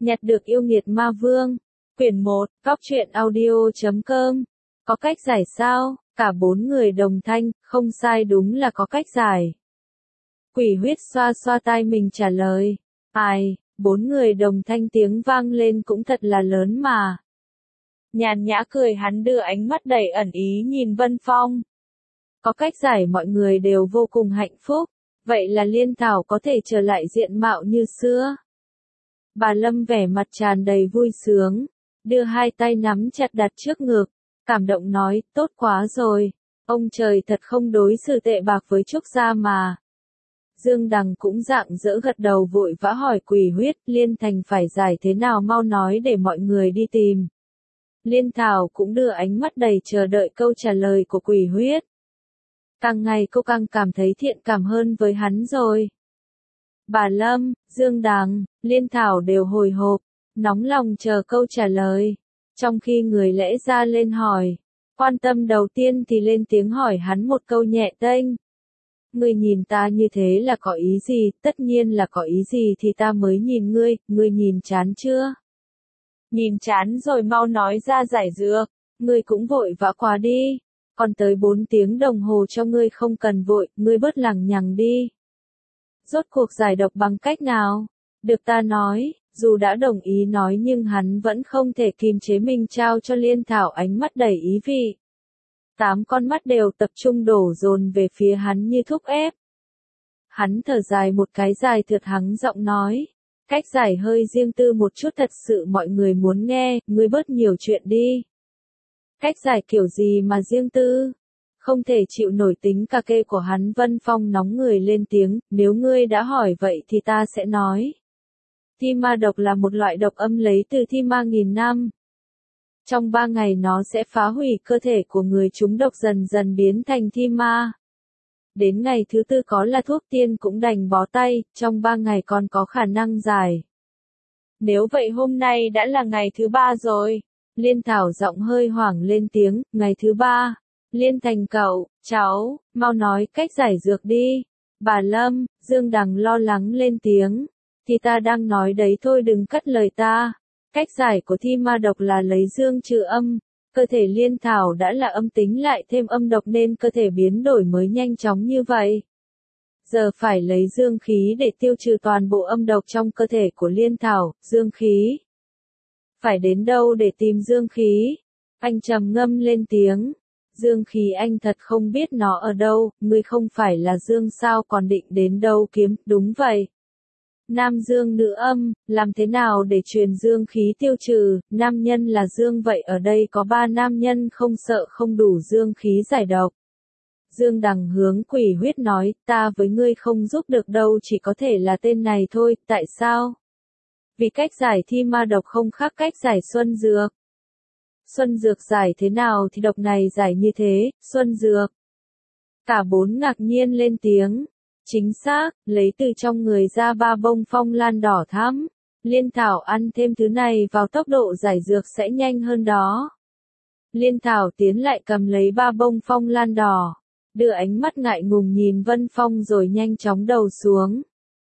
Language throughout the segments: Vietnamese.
Nhặt được yêu nghiệt ma vương. Quyển 1, Góc truyện audio.com. Có cách giải sao? Cả 4 người đồng thanh, không sai, đúng là có cách giải. Quỷ huyết xoa xoa tai mình trả lời. Ai, 4 người đồng thanh tiếng vang lên cũng thật là lớn mà. Nhàn nhã cười, hắn đưa ánh mắt đầy ẩn ý nhìn Vân Phong. Có cách giải, mọi người đều vô cùng hạnh phúc. Vậy là Liên Thảo có thể trở lại diện mạo như xưa. Bà Lâm vẻ mặt tràn đầy vui sướng, đưa hai tay nắm chặt đặt trước ngực, cảm động nói, tốt quá rồi, ông trời thật không đối xử tệ bạc với Trúc gia mà. Dương Đằng cũng rạng rỡ gật đầu, vội vã hỏi Quỷ huyết, Liên Thành phải giải thế nào, mau nói để mọi người đi tìm. Liên Thảo cũng đưa ánh mắt đầy chờ đợi câu trả lời của Quỷ huyết. Càng ngày cô càng cảm thấy thiện cảm hơn với hắn rồi. Bà Lâm, Dương Đằng, Liên Thảo đều hồi hộp, nóng lòng chờ câu trả lời. Trong khi người lẽ ra lên hỏi, quan tâm đầu tiên thì lên tiếng hỏi hắn một câu nhẹ tênh. Ngươi nhìn ta như thế là có ý gì? Tất nhiên là có ý gì thì ta mới nhìn ngươi, ngươi nhìn chán chưa? Nhìn chán rồi mau nói ra giải dược, ngươi cũng vội vã quá đi. Còn tới 4 tiếng đồng hồ cho ngươi, không cần vội, ngươi bớt lằng nhằng đi. Rốt cuộc giải độc bằng cách nào? Được ta nói, dù đã đồng ý nói nhưng hắn vẫn không thể kìm chế mình, trao cho Liên Thảo ánh mắt đầy ý vị. 8 con mắt đều tập trung đổ dồn về phía hắn như thúc ép. Hắn thở dài một cái dài thượt, hắng giọng nói. Cách giải hơi riêng tư một chút, thật sự mọi người muốn nghe, ngươi bớt nhiều chuyện đi. Cách giải kiểu gì mà riêng tư? Không thể chịu nổi tính cà kê của hắn. Vân Phong nóng người lên tiếng, nếu ngươi đã hỏi vậy thì ta sẽ nói. Thi ma độc là một loại độc âm lấy từ thi ma nghìn năm. Trong 3 ngày nó sẽ phá hủy cơ thể của người trúng độc, dần dần biến thành thi ma. Đến ngày thứ 4 có là thuốc tiên cũng đành bó tay, trong 3 ngày còn có khả năng giải. Nếu vậy hôm nay đã là ngày thứ 3 rồi. Liên Thảo giọng hơi hoảng lên tiếng, ngày thứ 3. Liên Thành cậu, cháu, mau nói cách giải dược đi. Bà Lâm, Dương Đằng lo lắng lên tiếng. Thì ta đang nói đấy thôi, đừng cắt lời ta. Cách giải của thi ma độc là lấy dương trừ âm. Cơ thể Liên Thảo đã là âm tính lại thêm âm độc nên cơ thể biến đổi mới nhanh chóng như vậy. Giờ phải lấy dương khí để tiêu trừ toàn bộ âm độc trong cơ thể của Liên Thảo. Dương khí. Phải đến đâu để tìm dương khí? Anh trầm ngâm lên tiếng. Dương khí anh thật không biết nó ở đâu, ngươi không phải là dương sao, còn định đến đâu kiếm? Đúng vậy. Nam dương nữ âm, làm thế nào để truyền dương khí tiêu trừ? Nam nhân là dương, vậy ở đây có 3 nam nhân không sợ không đủ dương khí giải độc. Dương Đằng hướng Quỷ huyết nói, ta với ngươi không giúp được đâu, chỉ có thể là tên này thôi. Tại sao? Vì cách giải thi ma độc không khác cách giải xuân dược. Xuân dược giải thế nào thì độc này giải như thế, xuân dược. Cả 4 ngạc nhiên lên tiếng. Chính xác, lấy từ trong người ra 3 bông phong lan đỏ thắm. Liên Thảo ăn thêm thứ này vào, tốc độ giải dược sẽ nhanh hơn đó. Liên Thảo tiến lại cầm lấy 3 bông phong lan đỏ, đưa ánh mắt ngại ngùng nhìn Vân Phong rồi nhanh chóng đầu xuống.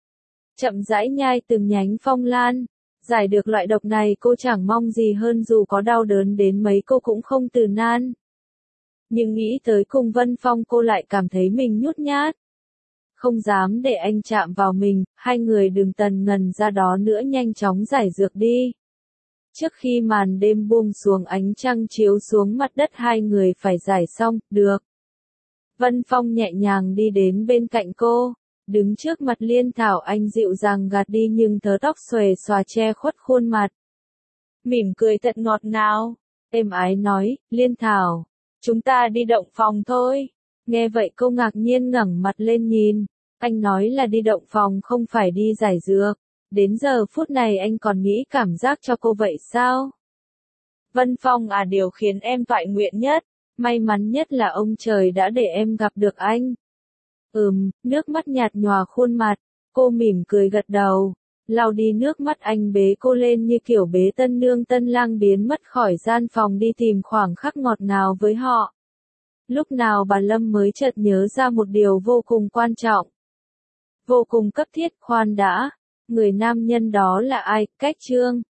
Chậm rãi nhai từng nhánh phong lan. Giải được loại độc này cô chẳng mong gì hơn, dù có đau đớn đến mấy cô cũng không từ nan. Nhưng nghĩ tới cùng Vân Phong cô lại cảm thấy mình nhút nhát. Không dám để anh chạm vào mình, hai người đừng tần ngần ra đó nữa, nhanh chóng giải dược đi. Trước khi màn đêm buông xuống, ánh trăng chiếu xuống mặt đất, hai người phải giải xong, được. Vân Phong nhẹ nhàng đi đến bên cạnh cô. Đứng trước mặt Liên Thảo, anh dịu dàng gạt đi nhưng thớ tóc xòe xòa che khuất khuôn mặt. Mỉm cười thật ngọt ngào, êm ái nói, Liên Thảo, chúng ta đi động phòng thôi. Nghe vậy cô ngạc nhiên ngẩng mặt lên nhìn. Anh nói là đi động phòng, không phải đi giải dược. Đến giờ phút này anh còn nghĩ cảm giác cho cô vậy sao? Vân Phong à, điều khiến em toại nguyện nhất, may mắn nhất là ông trời đã để em gặp được anh. Nước mắt nhạt nhòa khuôn mặt, cô mỉm cười gật đầu, lau đi nước mắt. Anh bế cô lên như kiểu bế tân nương tân lang, biến mất khỏi gian phòng đi tìm khoảng khắc ngọt ngào với họ. Lúc nào bà Lâm mới chợt nhớ ra một điều vô cùng quan trọng, vô cùng cấp thiết. Khoan đã, Người nam nhân đó là ai? Cách chương